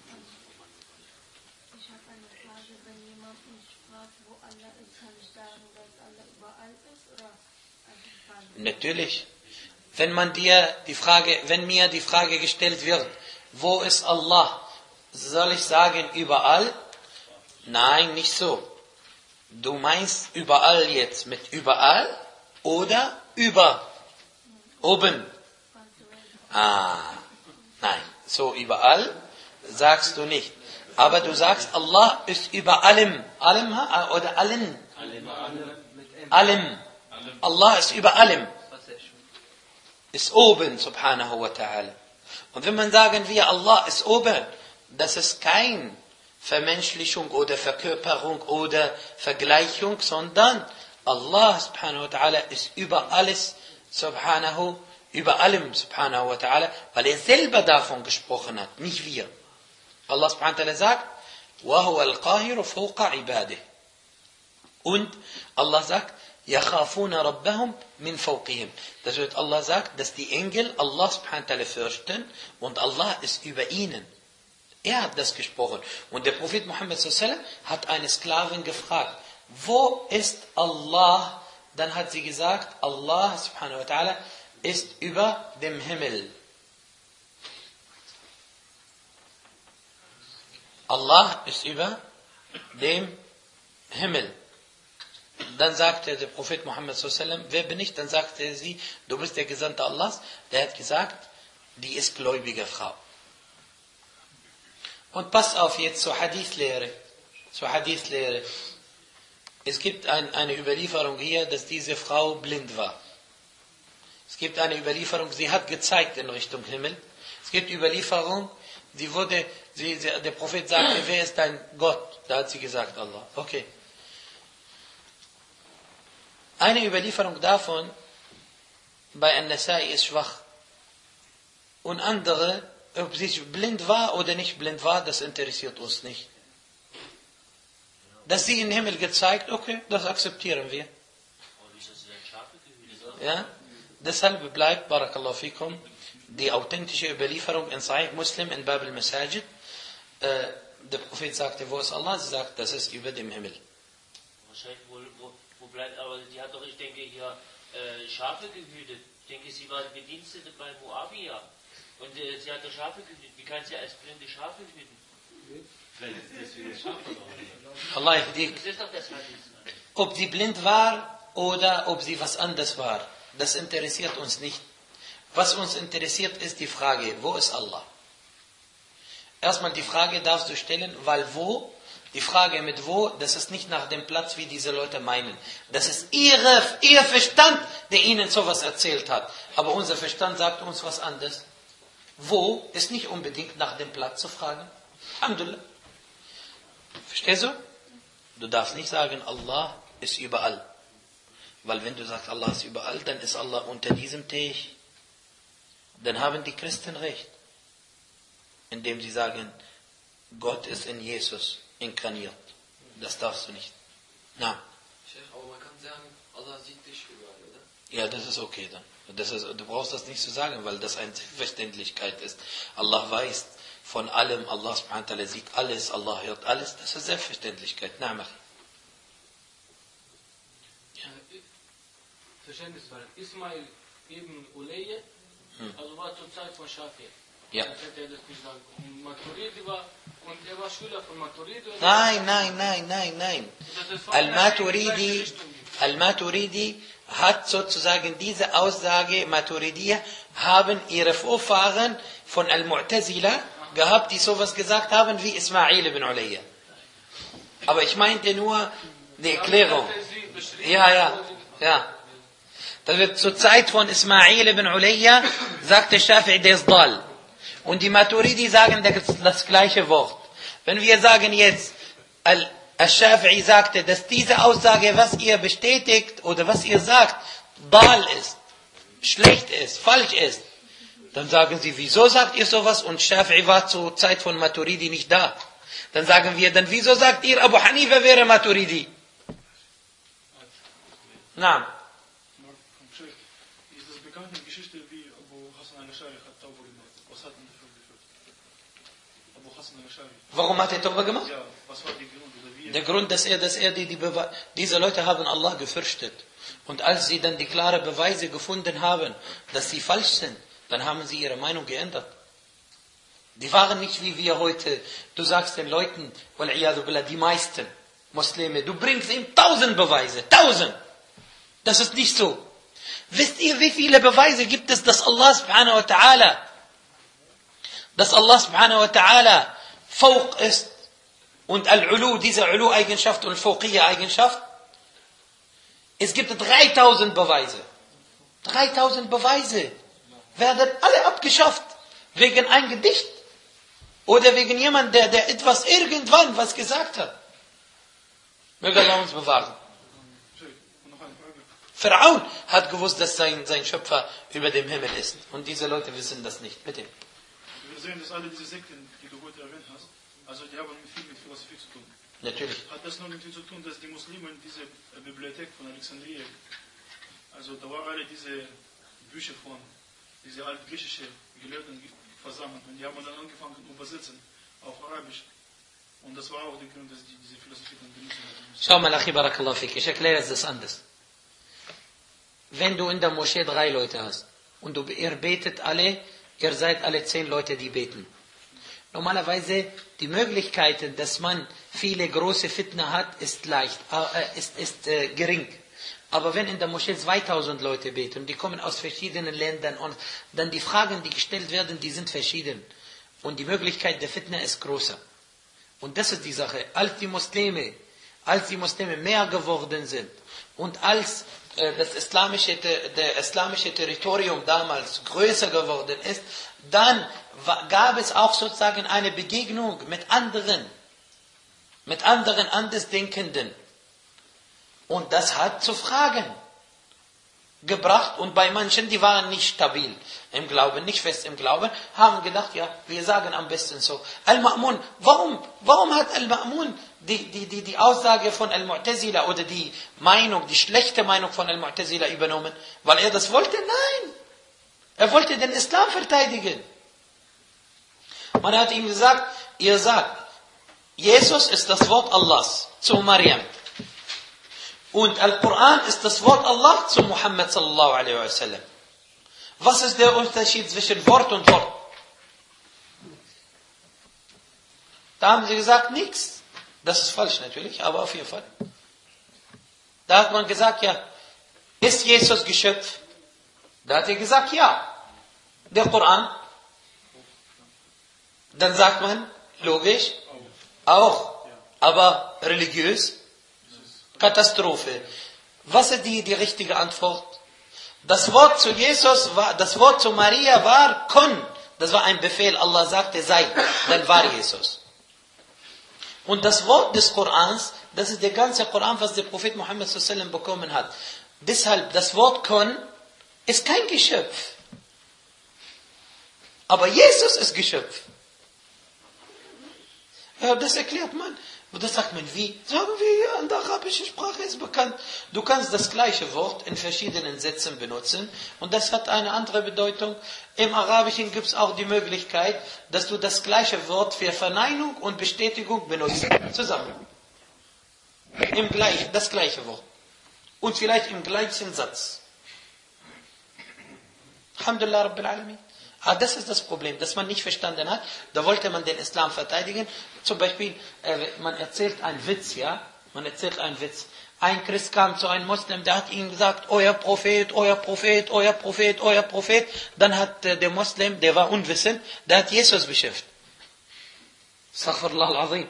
Speaker 6: eine Frage, wenn jemand mich fragt, wo Allah ist, kann ich sagen, dass Allah überall ist oder einfach
Speaker 1: Natürlich. Wenn mir die Frage gestellt wird, wo ist Allah, soll ich sagen überall? Nein, nicht so. Du meinst überall jetzt mit überall oder über? Oben? Nein, so überall sagst du nicht. Aber du sagst, Allah ist über allem. Allem oder allen? Allem. Allah ist über allem. Ist oben, subhanahu wa ta'ala. Und wenn man sagen wir, Allah ist oben, das ist kein Vermenschlichung oder Verkörperung oder Vergleichung, sondern Allah subhanahu wa ta'ala ist über alles, über allem subhanahu wa ta'ala, weil er selber davon gesprochen hat, nicht wir. Allah subhanahu wa ta'ala sagt, وَهُوَ الْقَاهِرُ فَوْقَ عِبَادِهِ. Und Allah sagt, يَخَافُونَ رَبَّهُمْ مِنْ فَوْقِهِمْ. Das wird Allah sagt, dass die Engel Allah subhanahu wa ta'ala fürchten und Allah ist über ihnen. Er hat das gesprochen. Und der Prophet Muhammad sallallahu alaihi wasallam hat eine Sklavin gefragt, wo ist Allah? Dann hat sie gesagt, Allah subhanahu wa ta'ala ist über dem Himmel. Allah ist über dem Himmel. Dann sagte der Prophet Muhammad sallam, wer bin ich? Dann sagte sie, du bist der Gesandte Allahs. Der hat gesagt, die ist gläubige Frau. Und pass auf jetzt zur Hadithlehre. Es gibt eine Überlieferung hier, dass diese Frau blind war. Es gibt eine Überlieferung, sie hat gezeigt in Richtung Himmel. Es gibt Überlieferung, der Prophet sagte, wer ist dein Gott? Da hat sie gesagt, Allah. Okay. Eine Überlieferung davon bei An-Nasai ist schwach. Und andere, ob sie blind war oder nicht blind war, das interessiert uns nicht. Dass sie in den Himmel gezeigt, okay, das akzeptieren wir. Ja? Deshalb bleibt, Barakallahu fikum, die authentische Überlieferung in Sahih Muslim in Bab al-Masajid. Der Prophet sagte, wo ist Allah? Sie sagt, das ist über dem Himmel.
Speaker 7: Wahrscheinlich, wo bleibt, aber die hat doch, ich denke, hier Schafe gehütet. Ich denke, sie war Bedienstete bei Muawiyah. Und sie hat doch Schafe gehütet. Wie kann sie als blinde Schafe hüten?
Speaker 4: Vielleicht ist deswegen Schafe
Speaker 1: Allah,
Speaker 7: Das ist doch das Hadith.
Speaker 1: ob sie blind war oder ob sie was anderes war, das interessiert uns nicht. Was uns interessiert, ist die Frage, wo ist Allah? Erstmal die Frage darfst du stellen, weil wo? Die Frage mit wo, das ist nicht nach dem Platz, wie diese Leute meinen. Das ist ihr Verstand, der ihnen sowas erzählt hat. Aber unser Verstand sagt uns was anderes. Wo ist nicht unbedingt nach dem Platz zu fragen. Alhamdulillah. Verstehst du? Du darfst nicht sagen, Allah ist überall. Weil wenn du sagst, Allah ist überall, dann ist Allah unter diesem Tisch. Dann haben die Christen recht. Indem sie sagen, Gott ist in Jesus inkarniert. Das darfst du nicht. Na.
Speaker 2: Sheikh, aber man kann sagen, Allah sieht dich überall, oder?
Speaker 1: Ja, das ist okay dann. Du brauchst das nicht zu sagen, weil das eine Selbstverständlichkeit ist. Allah weiß von allem, Allah subhanahu wa ta'ala sieht alles, Allah hört alles. Das ist Selbstverständlichkeit. Na, mach.
Speaker 8: Verständnisfrage. Ismail ibn Ulayya, also war zur Zeit von Shafi.
Speaker 1: Ja.
Speaker 8: Dann könnte er das nicht sagen. Und Maturidi war, und er war Schüler von Maturidi.
Speaker 1: Nein. Al-Maturidi hat sozusagen diese Aussage, Maturidiyya, haben ihre Vorfahren von Al-Mu'tazila gehabt, die sowas gesagt haben wie Ismail ibn Ulayya. Aber ich meinte nur die Erklärung. Ja. Da wird zur Zeit von Ismail ibn Ulayya, sagte Shafi'i, der ist Dal. Und die Maturidi sagen das gleiche Wort. Wenn wir sagen jetzt, Al-Shafi'i sagte, dass diese Aussage, was ihr bestätigt oder was ihr sagt, Dal ist, schlecht ist, falsch ist, dann sagen sie, wieso sagt ihr sowas? Und Shafi'i war zur Zeit von Maturidi nicht da. Dann sagen wir, dann wieso sagt ihr, Abu Hanifa wäre Maturidi? Na.
Speaker 3: Ist das bekannte Geschichte, wie Abu Hassan al-Ash'ari hat Tauba gemacht? Was hat ihn dafür geführt? Abu Hassan al-Ash'ari.
Speaker 1: Warum hat er Tauba gemacht?
Speaker 3: Ja, was war der Grund? Oder wie
Speaker 1: Der Grund, dass diese Leute haben Allah gefürchtet. Und als sie dann die klaren Beweise gefunden haben, dass sie falsch sind, dann haben sie ihre Meinung geändert. Die waren nicht wie wir heute. Du sagst den Leuten, die meisten Muslime, du bringst ihm 1000 Beweise. 1000! Das ist nicht so. Wisst ihr, wie viele Beweise gibt es, dass Allah subhanahu wa ta'ala Fawq ist und Al-Ulu, diese Ulu-Eigenschaft und Fawqiyya-Eigenschaft? Es gibt 3000 Beweise. 3000 Beweise werden alle abgeschafft wegen ein Gedicht oder wegen jemand, der etwas irgendwann was gesagt hat. Möge Allah uns bewahren. Pharaon hat gewusst, dass sein Schöpfer über dem Himmel ist. Und diese Leute wissen das nicht. Bitte.
Speaker 3: Wir sehen, dass alle diese Sekten, die du heute erwähnt hast, also die haben viel mit Philosophie zu tun.
Speaker 1: Natürlich.
Speaker 3: Hat das nur damit zu tun, dass die Muslime in diese Bibliothek von Alexandria, also da waren alle diese Bücher von diese altgriechische Gelehrten versammelt und die haben dann angefangen zu übersetzen auf Arabisch. Und das war auch der Grund, dass die diese Philosophie dann benutzen haben.
Speaker 1: Schau mal, Achi, Barakallahu fik. Ich erkläre es das anders. Wenn du in der Moschee 3 Leute hast und ihr betet alle, ihr seid alle 10 Leute, die beten. Normalerweise die Möglichkeiten, dass man viele große Fitna hat, ist gering. Aber wenn in der Moschee 2000 Leute beten und die kommen aus verschiedenen Ländern und dann die Fragen, die gestellt werden, die sind verschieden. Und die Möglichkeit der Fitna ist größer. Und das ist die Sache. Als die Muslime mehr geworden sind und als der islamische Territorium damals größer geworden ist, dann gab es auch sozusagen eine Begegnung mit anderen Andersdenkenden. Und das hat zu Fragen gebracht. Und bei manchen, die waren nicht stabil im Glauben, nicht fest im Glauben, haben gedacht, ja, wir sagen am besten so. Al-Ma'mun, warum hat Al-Ma'mun die Aussage von Al-Mu'tazila oder die schlechte Meinung von Al-Mu'tazila übernommen? Weil er das wollte? Nein. Er wollte den Islam verteidigen. Man hat ihm gesagt, ihr sagt, Jesus ist das Wort Allahs zu Maryam. Und Al-Quran ist das Wort Allah zu Muhammad sallallahu alaihi wasallam. Was ist der Unterschied zwischen Wort und Wort? Da haben sie gesagt, nichts. Das ist falsch natürlich, aber auf jeden Fall. Da hat man gesagt, ja, ist Jesus Geschöpf? Da hat er gesagt, ja. Der Koran? Dann sagt man, logisch, auch. Aber religiös? Katastrophe. Was ist die richtige Antwort? Das Wort zu Maria war Kun. Das war ein Befehl. Allah sagte, sei. Dann war Jesus. Und das Wort des Korans, das ist der ganze Koran, was der Prophet Muhammad sallallahu alaihi wasallam bekommen hat. Deshalb, das Wort Kun ist kein Geschöpf. Aber Jesus ist Geschöpf. Ja, das erklärt man. Und das sagt man, wie? Sagen wir, ja, in der arabischen Sprache ist bekannt. Du kannst das gleiche Wort in verschiedenen Sätzen benutzen und das hat eine andere Bedeutung. Im Arabischen gibt es auch die Möglichkeit, dass du das gleiche Wort für Verneinung und Bestätigung benutzt. Zusammen. Das gleiche Wort. Und vielleicht im gleichen Satz. Alhamdulillah Rabbil Alamin. Das ist das Problem, das man nicht verstanden hat. Da wollte man den Islam verteidigen. Zum Beispiel, man erzählt einen Witz, ja? Man erzählt einen Witz. Ein Christ kam zu einem Muslim, der hat ihm gesagt, euer Prophet, euer Prophet, euer Prophet, euer Prophet. Dann hat der Muslim, der war unwissend, der hat Jesus beschimpft. Astaghfirullah al-Azim.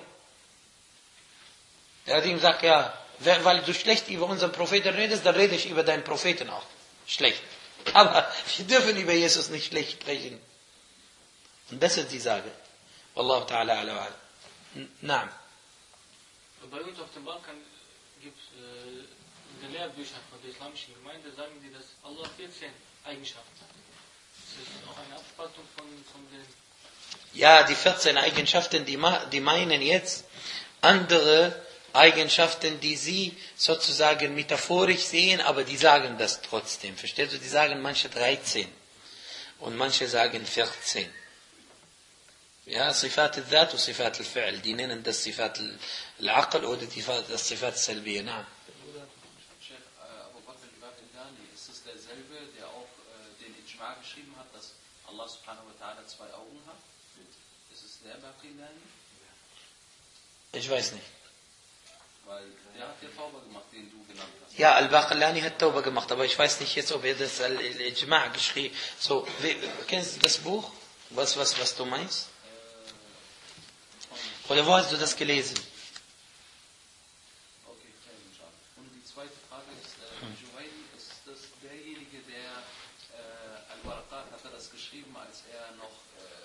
Speaker 1: Der hat ihm gesagt, ja, weil du schlecht über unseren Propheten redest, dann rede ich über deinen Propheten auch. Schlecht. Aber wir dürfen über Jesus nicht schlecht sprechen. Und das ist die Sage. Wallahu ta'ala ala wa ala. Naam.
Speaker 8: Bei uns auf dem Balkan gibt es in den Lehrbüchern von der islamischen Gemeinde, sagen die, dass Allah 14 Eigenschaften hat. Das ist auch eine Abspaltung von den...
Speaker 1: Ja, die 14 Eigenschaften, die meinen jetzt andere Eigenschaften, die sie sozusagen metaphorisch sehen, aber die sagen das trotzdem. Verstehst du? Die sagen manche 13 und manche sagen 14. Ja, Sifat al-Dhat und Sifat al-Fi'l. Die nennen das Sifat al-Aql oder das Sifat al-Salbiyya. Na.
Speaker 9: Abu Bakr al-Baqillani, ist es derselbe, der auch den Ijma' geschrieben hat, dass Allah subhanahu wa ta'ala 2 Augen hat? Ist es der Baqillani?
Speaker 1: Ich weiß nicht.
Speaker 9: Weil der hat ja Tauba gemacht, den du genannt hast.
Speaker 1: Ja, Al-Baqillani hat Tauba gemacht, aber ich weiß nicht jetzt, ob er das Al-Ijma' geschrieben hat. So, kennst du das Buch? Was du meinst? Oder wo hast du das gelesen?
Speaker 9: Okay, und die zweite Frage ist, Juwayni, ist das derjenige, der Al-Waraqat, hat er das geschrieben, als er noch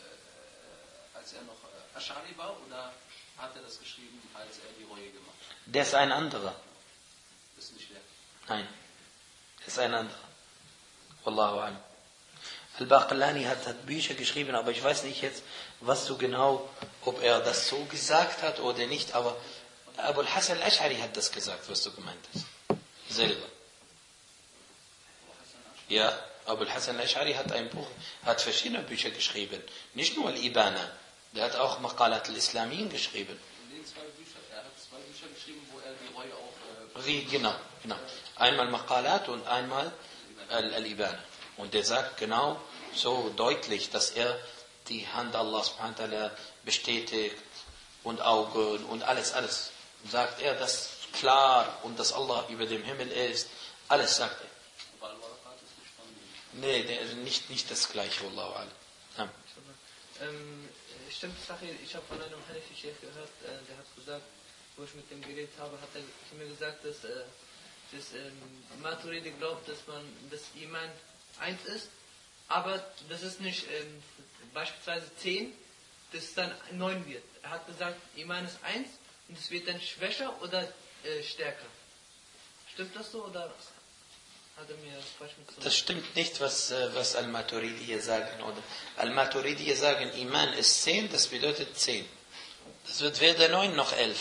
Speaker 9: Ash'ari war, oder hat er das geschrieben, als er die Reue gemacht hat?
Speaker 1: Der ist ein anderer.
Speaker 9: Das ist nicht der.
Speaker 1: Nein, der ist ein anderer. Wallahu a'lam. Al-Baqillani hat Bücher geschrieben, aber ich weiß nicht jetzt, was so genau, ob er das so gesagt hat oder nicht, aber Abu al-Hasan al-Ash'ari hat das gesagt, was du gemeint hast. Selber. Ja, Abu al-Hasan al-Ash'ari hat verschiedene Bücher geschrieben. Nicht nur Al-Ibana. Der hat auch Maqalat al-Islamin geschrieben.
Speaker 9: Er hat 2 Bücher geschrieben, wo er die Reue auch...
Speaker 1: Genau. Einmal Maqalat und einmal Al-Ibana. Und der sagt genau so deutlich, dass er die Hand Allah subhanahu wa ta'ala bestätigt und Augen und alles. Sagt er das klar und dass Allah über dem Himmel ist. Alles sagt er. Nee, nicht das Gleiche, Wallahu a'lam. Ja.
Speaker 2: Stimmt, Sahih, ich habe von einem Hanafi-Sheikh gehört, der hat gesagt, wo ich mit dem geredet habe, hat er zu mir gesagt, dass Maturidi glaubt, dass Iman 1 ist, aber das ist nicht beispielsweise 10, dass es dann 9 wird. Er hat gesagt, Iman ist 1 und es wird dann schwächer oder stärker. Stimmt das so oder hat er mir das Beispiel zu?
Speaker 1: Das stimmt nicht, was Al-Maturidi hier sagen. Oder Al-Maturidi hier sagen, Iman ist 10, das bedeutet 10. Das wird weder 9 noch 11.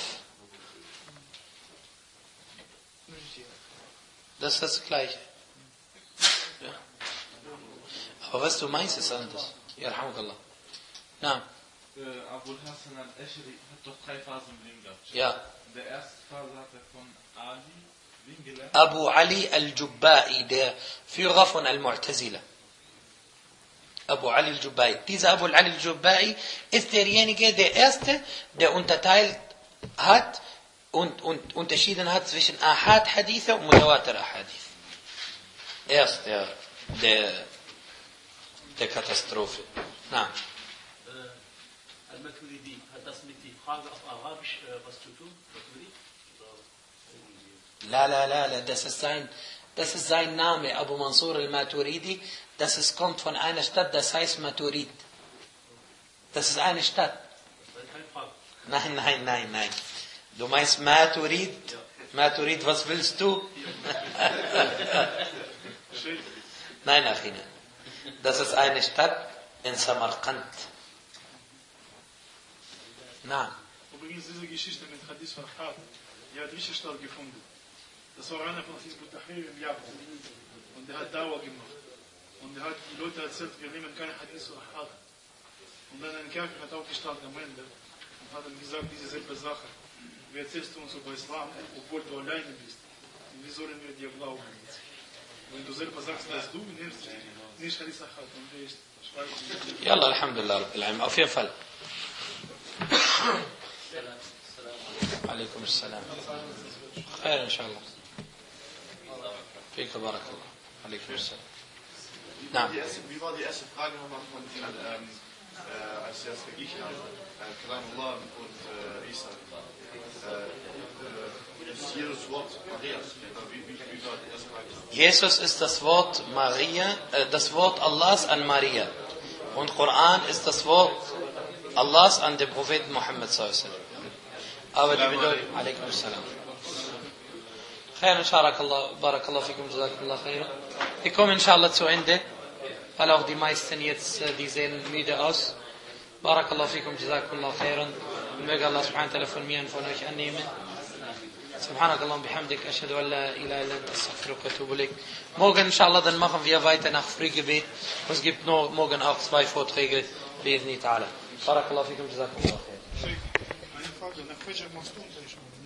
Speaker 1: Das ist das Gleiche. Ja. Aber was du meinst, ist anders. Yarhamukallah. Na.
Speaker 10: Abul Hassan al-Ashri hat doch 3 Phasen im Leben gehabt.
Speaker 1: Ja.
Speaker 10: In der ersten Phase hat er von Ali wen gelernt?
Speaker 1: Abu Ali al-Jubba'i, der Führer von Al-Mu'tazila. Abu Ali al-Jubba'i. Dieser Abu Ali al-Jubba'i ist derjenige, der Erste, der unterteilt hat und unterschieden hat zwischen Ahad-Hadithe und Mutawatir-Hadith. Erst der Katastrophe. Na.
Speaker 7: Al-Maturidi, hat das mit der Frage auf Arabisch was zu tun?
Speaker 1: La, das ist sein Name, Abu Mansur al-Maturidi. Das kommt von einer Stadt, das heißt Maturid. Das ist eine Stadt. Nein. Du meinst Maturid? Maturid, was willst du? Nein, Achina. Das ist eine Stadt in Samarkand. Na.
Speaker 3: Übrigens, diese Geschichte mit Hadith von Ahad, die hat richtig stattgefunden. Das war einer von Hizb ut-Tahrir im Japan. Und der hat Dauer gemacht. Und der hat die Leute erzählt, wir nehmen keine Hadith von Ahad. Und dann ein Kafir hat aufgestanden am Ende und hat dann gesagt, diese selbe Sache. Wie erzählst du uns über Islam, obwohl du alleine bist? Und wie sollen wir dir glauben? Wenn du selber sagst, dass du nimmst nicht Hadith Ahad und du schreibst.
Speaker 1: Yalla, Alhamdulillah, Rabbil Alamin. Auf jeden Fall. Alaikum assalam. Khair, inshallah. Fika barakallah. Alaikum assalam. Na.
Speaker 11: Wie war die erste Frage nochmal von Ihnen, als Sie das verglichen haben? Kalamullah und Isa. Ist jedes Wort Marias? Wie war die erste Frage?
Speaker 1: Jesus ist das Wort Maria, das Wort Allahs an Maria. Und Koran ist das Wort Allahs an den Propheten Muhammad sallallahu alaihi wasallam. Aber die bedeutung, alaikum assalam. Khair, inshallah, barakallah fikum, jazakumullah khair. Wir kommen inshallah zu Ende, weil auch die meisten jetzt, die sehen müde aus. Barakallah fikum, jazakumullah khairan. Und möge Allah subhanahu wa ta'ala von mir und von euch annehmen. Subhanakallah bihamdik, ashhadu an la ilaha illa anta astaghfiruka wa atubu ilaik. Morgen inshallah, dann machen wir weiter nach Frühgebet. Es gibt morgen auch 2 Vorträge, bi'idhni ta'ala. Barakallah fikum, jazakumullah khair.
Speaker 3: Eine Frage, nach welcher machst du Unterricht?